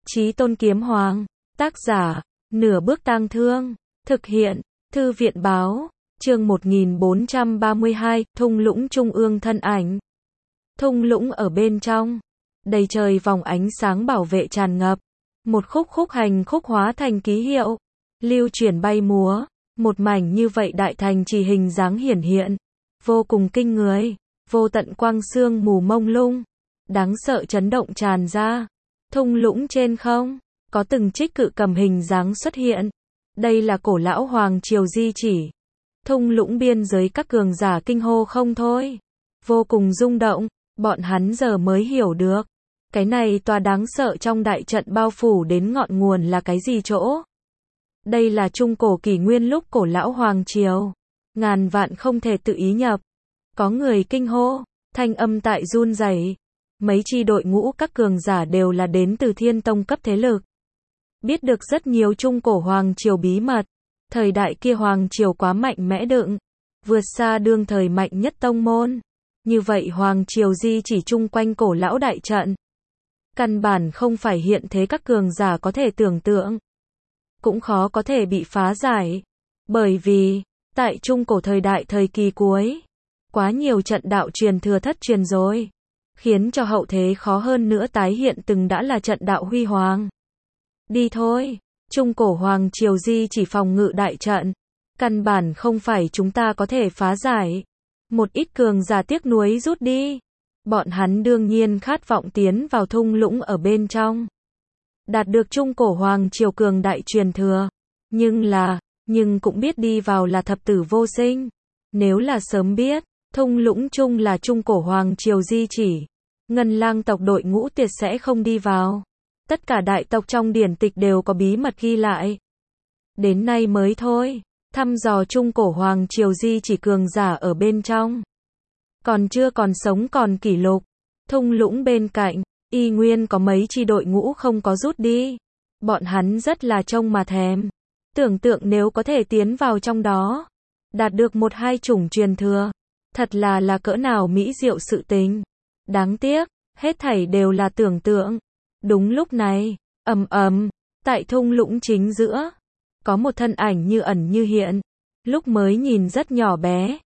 Chí Tôn Kiếm Hoàng, tác giả, Nửa Bước Tang Thương, thực hiện, Thư viện báo, chương 1432, thung lũng trung ương thân ảnh. Thung lũng ở bên trong, đầy trời vòng ánh sáng bảo vệ tràn ngập, một khúc khúc hành khúc hóa thành ký hiệu, lưu chuyển bay múa, một mảnh như vậy đại thành chỉ hình dáng hiển hiện, vô cùng kinh người, vô tận quang sương mù mông lung, đáng sợ chấn động tràn ra. Thung lũng trên không, có từng trích cự cầm hình dáng xuất hiện. Đây là cổ lão hoàng triều di chỉ. Thung lũng biên giới các cường giả kinh hô không thôi. Vô cùng rung động, bọn hắn giờ mới hiểu được. Cái này tòa đáng sợ trong đại trận bao phủ đến ngọn nguồn là cái gì chỗ. Đây là trung cổ kỷ nguyên lúc cổ lão hoàng triều. Ngàn vạn không thể tự ý nhập. Có người kinh hô, thanh âm tại run rẩy. Mấy chi đội ngũ các cường giả đều là đến từ thiên tông cấp thế lực. Biết được rất nhiều trung cổ hoàng triều bí mật. Thời đại kia hoàng triều quá mạnh mẽ đựng. Vượt xa đương thời mạnh nhất tông môn. Như vậy hoàng triều di chỉ chung quanh cổ lão đại trận. Căn bản không phải hiện thế các cường giả có thể tưởng tượng. Cũng khó có thể bị phá giải. Bởi vì, tại trung cổ thời đại thời kỳ cuối, quá nhiều trận đạo truyền thừa thất truyền rồi. Khiến cho hậu thế khó hơn nữa tái hiện từng đã là trận đạo huy hoàng. Đi thôi, trung cổ hoàng triều di chỉ phòng ngự đại trận. Căn bản không phải chúng ta có thể phá giải. Một ít cường giả tiếc nuối rút đi. Bọn hắn đương nhiên khát vọng tiến vào thung lũng ở bên trong. Đạt được trung cổ hoàng triều cường đại truyền thừa. Nhưng cũng biết đi vào là thập tử vô sinh. Nếu là sớm biết, thung lũng chung là trung cổ hoàng triều di chỉ. Ngân Lang tộc đội ngũ tiệt sẽ không đi vào. Tất cả đại tộc trong điển tịch đều có bí mật ghi lại. Đến nay mới thôi, thăm dò trung cổ hoàng triều di chỉ cường giả ở bên trong. Còn chưa còn sống còn kỷ lục. Thung lũng bên cạnh, y nguyên có mấy chi đội ngũ không có rút đi. Bọn hắn rất là trông mà thèm. Tưởng tượng nếu có thể tiến vào trong đó. Đạt được một hai chủng truyền thừa. Thật là cỡ nào mỹ diệu sự tình. Đáng tiếc, hết thảy đều là tưởng tượng. Đúng lúc này, tại thung lũng chính giữa, có một thân ảnh như ẩn như hiện. Lúc mới nhìn rất nhỏ bé,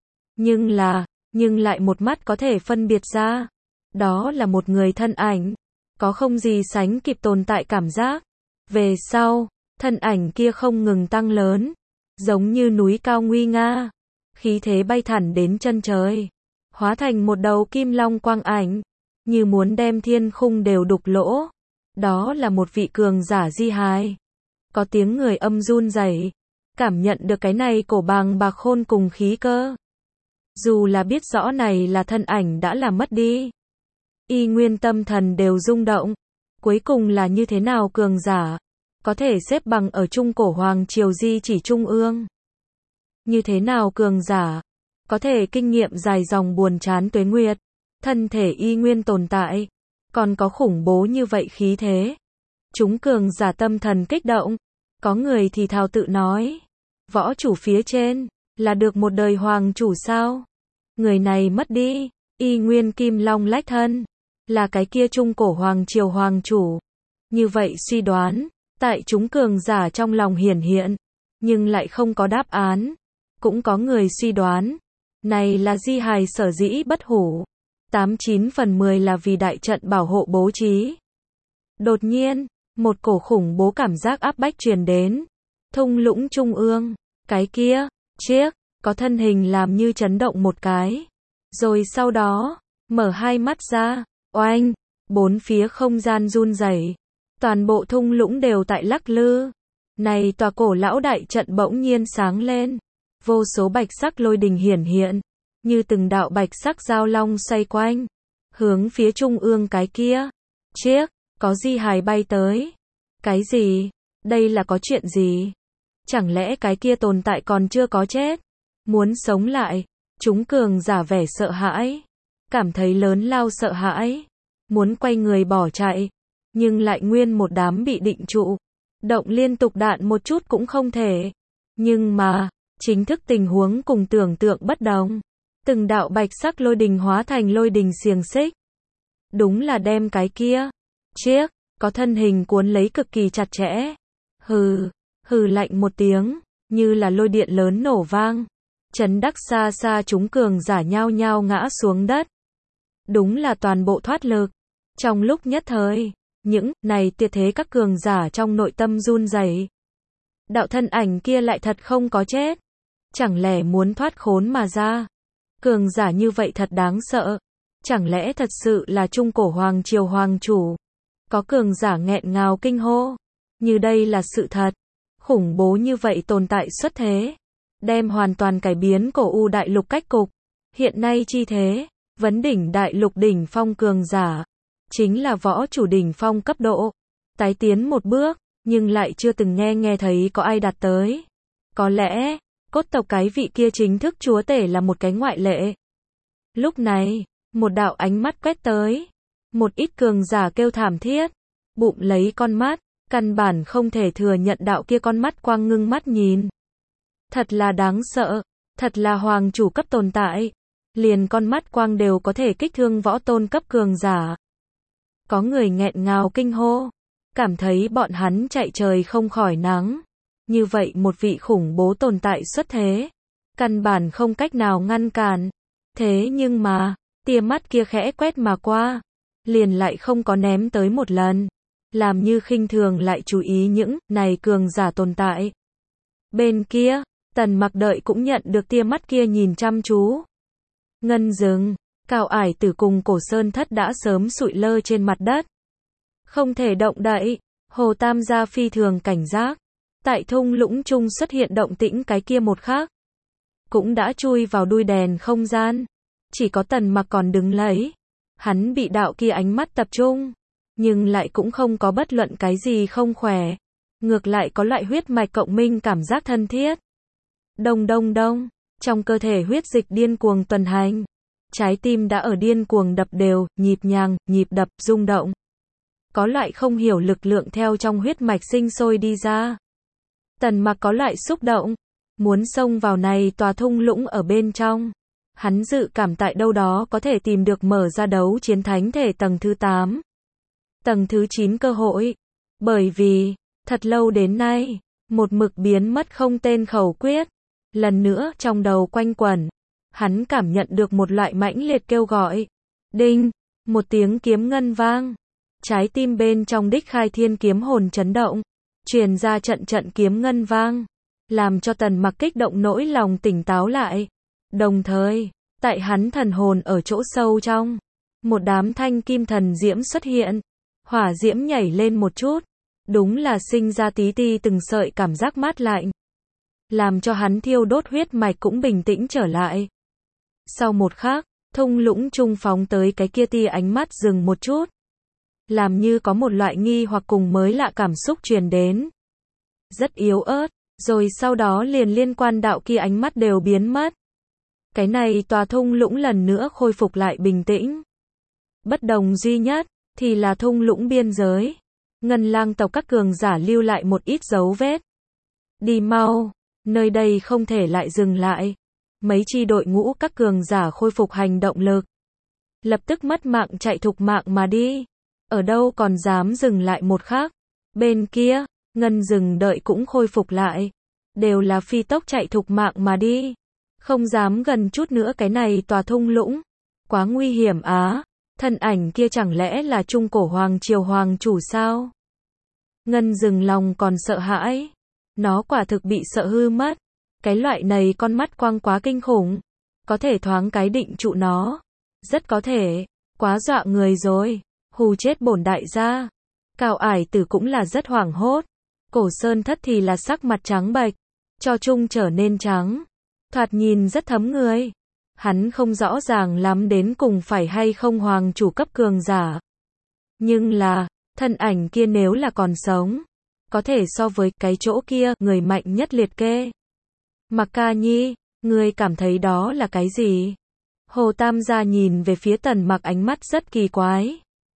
nhưng lại một mắt có thể phân biệt ra. Đó là một người thân ảnh, có không gì sánh kịp tồn tại cảm giác. Về sau, thân ảnh kia không ngừng tăng lớn, giống như núi cao nguy nga, khí thế bay thẳng đến chân trời. Hóa thành một đầu kim long quang ảnh, như muốn đem thiên khung đều đục lỗ. Đó là một vị cường giả di hài. Có tiếng người âm run rẩy, cảm nhận được cái này cổ bàng bạc khôn cùng khí cơ. Dù là biết rõ này là thân ảnh đã là mất đi, y nguyên tâm thần đều rung động. Cuối cùng là như thế nào cường giả có thể xếp bằng ở trung cổ hoàng triều di chỉ trung ương? Như thế nào cường giả có thể kinh nghiệm dài dòng buồn chán tuế nguyệt, thân thể y nguyên tồn tại, còn có khủng bố như vậy khí thế. Chúng cường giả tâm thần kích động, có người thì thào tự nói, võ chủ phía trên, là được một đời hoàng chủ sao? Người này mất đi, y nguyên kim long lách thân, là cái kia trung cổ hoàng triều hoàng chủ. Như vậy suy đoán, tại chúng cường giả trong lòng hiển hiện, nhưng lại không có đáp án. Cũng có người suy đoán, này là di hài sở dĩ bất hủ. 89 phần 10 là vì đại trận bảo hộ bố trí. Đột nhiên, một cổ khủng bố cảm giác áp bách truyền đến. Thung lũng trung ương, cái kia, có thân hình làm như chấn động một cái. Rồi sau đó, mở hai mắt ra, oanh, bốn phía không gian run rẩy. Toàn bộ thung lũng đều tại lắc lư. Này tòa cổ lão đại trận bỗng nhiên sáng lên. Vô số bạch sắc lôi đình hiển hiện. Như từng đạo bạch sắc giao long xoay quanh. Hướng phía trung ương cái kia. Có di hài bay tới. Cái gì? Đây là có chuyện gì? Chẳng lẽ cái kia tồn tại còn chưa có chết? Muốn sống lại. Chúng cường giả vẻ sợ hãi. Cảm thấy lớn lao sợ hãi. Muốn quay người bỏ chạy. Nhưng lại nguyên một đám bị định trụ. Động liên tục đạn một chút cũng không thể. Nhưng mà, chính thức tình huống cùng tưởng tượng bất đồng. Từng đạo bạch sắc lôi đình hóa thành lôi đình xiềng xích. Đúng là đem cái kia, có thân hình cuốn lấy cực kỳ chặt chẽ. Hừ, hừ lạnh một tiếng, như là lôi điện lớn nổ vang. Trấn Đắc xa xa chúng cường giả nhao nhao ngã xuống đất. Đúng là toàn bộ thoát lực. Trong lúc nhất thời, những này tuyệt thế các cường giả trong nội tâm run rẩy. Đạo thân ảnh kia lại thật không có chết. Chẳng lẽ muốn thoát khốn mà ra? Cường giả như vậy thật đáng sợ. Chẳng lẽ thật sự là trung cổ hoàng triều hoàng chủ? Có cường giả nghẹn ngào kinh hô. Như đây là sự thật. Khủng bố như vậy tồn tại xuất thế. Đem hoàn toàn cải biến cổ U đại lục cách cục. Hiện nay chi thế, vấn đỉnh đại lục đỉnh phong cường giả. Chính là võ chủ đỉnh phong cấp độ. Tái tiến một bước, nhưng lại chưa từng nghe thấy có ai đạt tới. Có lẽ, cốt tộc cái vị kia chính thức chúa tể là một cái ngoại lệ. Lúc này, một đạo ánh mắt quét tới. Một ít cường giả kêu thảm thiết. Bụng lấy con mắt, căn bản không thể thừa nhận đạo kia con mắt quang ngưng mắt nhìn. Thật là đáng sợ, thật là hoàng chủ cấp tồn tại. Liền con mắt quang đều có thể kích thương võ tôn cấp cường giả. Có người nghẹn ngào kinh hô, cảm thấy bọn hắn chạy trời không khỏi nắng. Như vậy một vị khủng bố tồn tại xuất thế, căn bản không cách nào ngăn cản. Thế nhưng mà, tia mắt kia khẽ quét mà qua, liền lại không có ném tới một lần. Làm như khinh thường lại chú ý những này cường giả tồn tại. Bên kia, Tần Mặc đợi cũng nhận được tia mắt kia nhìn chăm chú. Ngân Dừng, Cao Ải Tử cùng Cổ Sơn Thất đã sớm sụi lơ trên mặt đất. Không thể động đậy, Hồ Tam gia phi thường cảnh giác. Tại thung lũng chung xuất hiện động tĩnh cái kia một khắc. Cũng đã chui vào đuôi đèn không gian. Chỉ có Tần Mặc còn đứng lấy. Hắn bị đạo kia ánh mắt tập trung. Nhưng lại cũng không có bất luận cái gì không khỏe. Ngược lại có loại huyết mạch cộng minh cảm giác thân thiết. Đông đông đông, trong cơ thể huyết dịch điên cuồng tuần hành. Trái tim đã ở điên cuồng đập đều, nhịp nhàng, nhịp đập, rung động. Có loại không hiểu lực lượng theo trong huyết mạch sinh sôi đi ra. Tần Mặc có loại xúc động, muốn xông vào này tòa thung lũng ở bên trong. Hắn dự cảm tại đâu đó có thể tìm được mở ra đấu chiến thánh thể tầng thứ 8. Tầng thứ 9 cơ hội. Bởi vì, thật lâu đến nay, một mực biến mất không tên khẩu quyết. Lần nữa trong đầu quanh quẩn, hắn cảm nhận được một loại mãnh liệt kêu gọi. Đinh, một tiếng kiếm ngân vang. Trái tim bên trong Đích Khai Thiên kiếm hồn chấn động, truyền ra trận trận kiếm ngân vang, làm cho Tần Mặc kích động nỗi lòng tỉnh táo lại. Đồng thời, tại hắn thần hồn ở chỗ sâu trong, một đám thanh kim thần diễm xuất hiện. Hỏa diễm nhảy lên một chút, đúng là sinh ra tí ti từng sợi cảm giác mát lạnh, làm cho hắn thiêu đốt huyết mạch cũng bình tĩnh trở lại. Sau một khắc, thung lũng trung phóng tới cái kia tia ánh mắt dừng một chút, làm như có một loại nghi hoặc cùng mới lạ cảm xúc truyền đến. Rất yếu ớt, rồi sau đó liền liên quan đạo kia ánh mắt đều biến mất. Cái này tòa thung lũng lần nữa khôi phục lại bình tĩnh. Bất đồng duy nhất thì là thung lũng biên giới. Ngân Lang tộc các cường giả lưu lại một ít dấu vết. Đi mau, nơi đây không thể lại dừng lại. Mấy chi đội ngũ các cường giả khôi phục hành động lực. Lập tức mất mạng chạy thục mạng mà đi. Ở đâu còn dám dừng lại một khắc. Bên kia, Ngân Dừng đợi cũng khôi phục lại. Đều là phi tốc chạy thục mạng mà đi. Không dám gần chút nữa cái này tòa thung lũng. Quá nguy hiểm á. Thân ảnh kia chẳng lẽ là trung cổ hoàng triều hoàng chủ sao? Ngân Dừng lòng còn sợ hãi. Nó quả thực bị sợ hư mất. Cái loại này con mắt quang quá kinh khủng. Có thể thoáng cái định trụ nó. Rất có thể. Quá dọa người rồi. Hù chết bổn đại gia. Cao Ải Tử cũng là rất hoảng hốt. Cổ Sơn Thất thì là sắc mặt trắng bệch. Cho chung trở nên trắng. Thoạt nhìn rất thấm người. Hắn không rõ ràng lắm đến cùng phải hay không hoàng chủ cấp cường giả. Nhưng là, thân ảnh kia nếu là còn sống, có thể so với cái chỗ kia, người mạnh nhất liệt kê. Mặc Ca Nhi, ngươi cảm thấy đó là cái gì? Hồ Tam gia nhìn về phía Tần Mặc ánh mắt rất kỳ quái.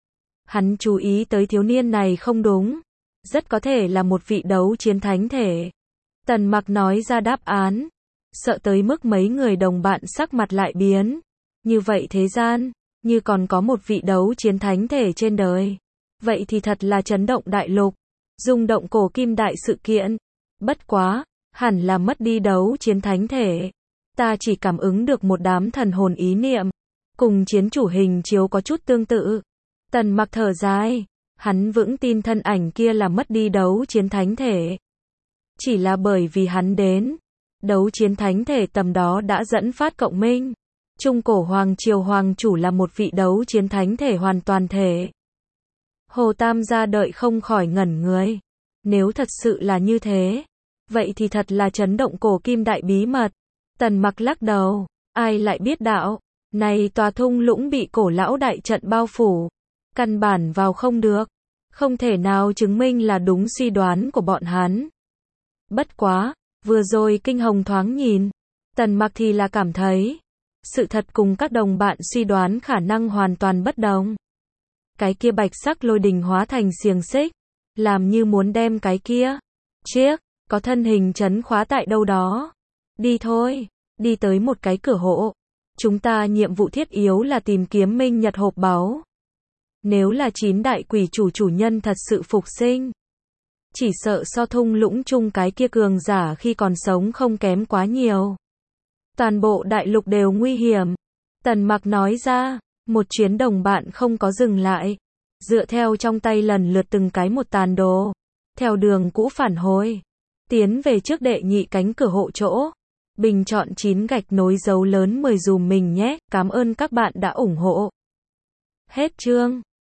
Hắn chú ý tới thiếu niên này không đúng. Rất có thể là một vị đấu chiến thánh thể. Tần Mặc nói ra đáp án. Sợ tới mức mấy người đồng bạn sắc mặt lại biến. Như vậy thế gian, như còn có một vị đấu chiến thánh thể trên đời. Vậy thì thật là chấn động đại lục, rung động cổ kim đại sự kiện. Bất quá, hẳn là mất đi đấu chiến thánh thể. Ta chỉ cảm ứng được một đám thần hồn ý niệm, cùng chiến chủ hình chiếu có chút tương tự. Tần Mặc thở dài, hắn vững tin thân ảnh kia là mất đi đấu chiến thánh thể. Chỉ là bởi vì hắn đến, đấu chiến thánh thể tầm đó đã dẫn phát cộng minh. Trung cổ hoàng triều hoàng chủ là một vị đấu chiến thánh thể hoàn toàn thể. Hồ Tam gia đợi không khỏi ngẩn người. Nếu thật sự là như thế, vậy thì thật là chấn động cổ kim đại bí mật. Tần Mặc lắc đầu, ai lại biết đạo, này tòa thung lũng bị cổ lão đại trận bao phủ, căn bản vào không được, không thể nào chứng minh là đúng suy đoán của bọn hắn. Bất quá, vừa rồi kinh hồng thoáng nhìn, Tần Mặc thì là cảm thấy, sự thật cùng các đồng bạn suy đoán khả năng hoàn toàn bất đồng. Cái kia bạch sắc lôi đình hóa thành xiềng xích, làm như muốn đem cái kia chiếc có thân hình trấn khóa tại đâu đó. Đi thôi, đi tới một cái cửa hộ. Chúng ta nhiệm vụ thiết yếu là tìm kiếm minh nhật hộp báu. Nếu là 9 đại quỷ chủ nhân thật sự phục sinh, chỉ sợ so thung lũng chung cái kia cường giả khi còn sống không kém quá nhiều. Toàn bộ đại lục đều nguy hiểm. Tần Mặc nói ra, một chuyến đồng bạn không có dừng lại. Dựa theo trong tay lần lượt từng cái một tàn đồ. Theo đường cũ phản hồi. Tiến về trước đệ nhị cánh cửa hộ chỗ. Bình chọn 9 gạch nối dấu lớn 10 dùm mình nhé. Cảm ơn các bạn đã ủng hộ. Hết chương.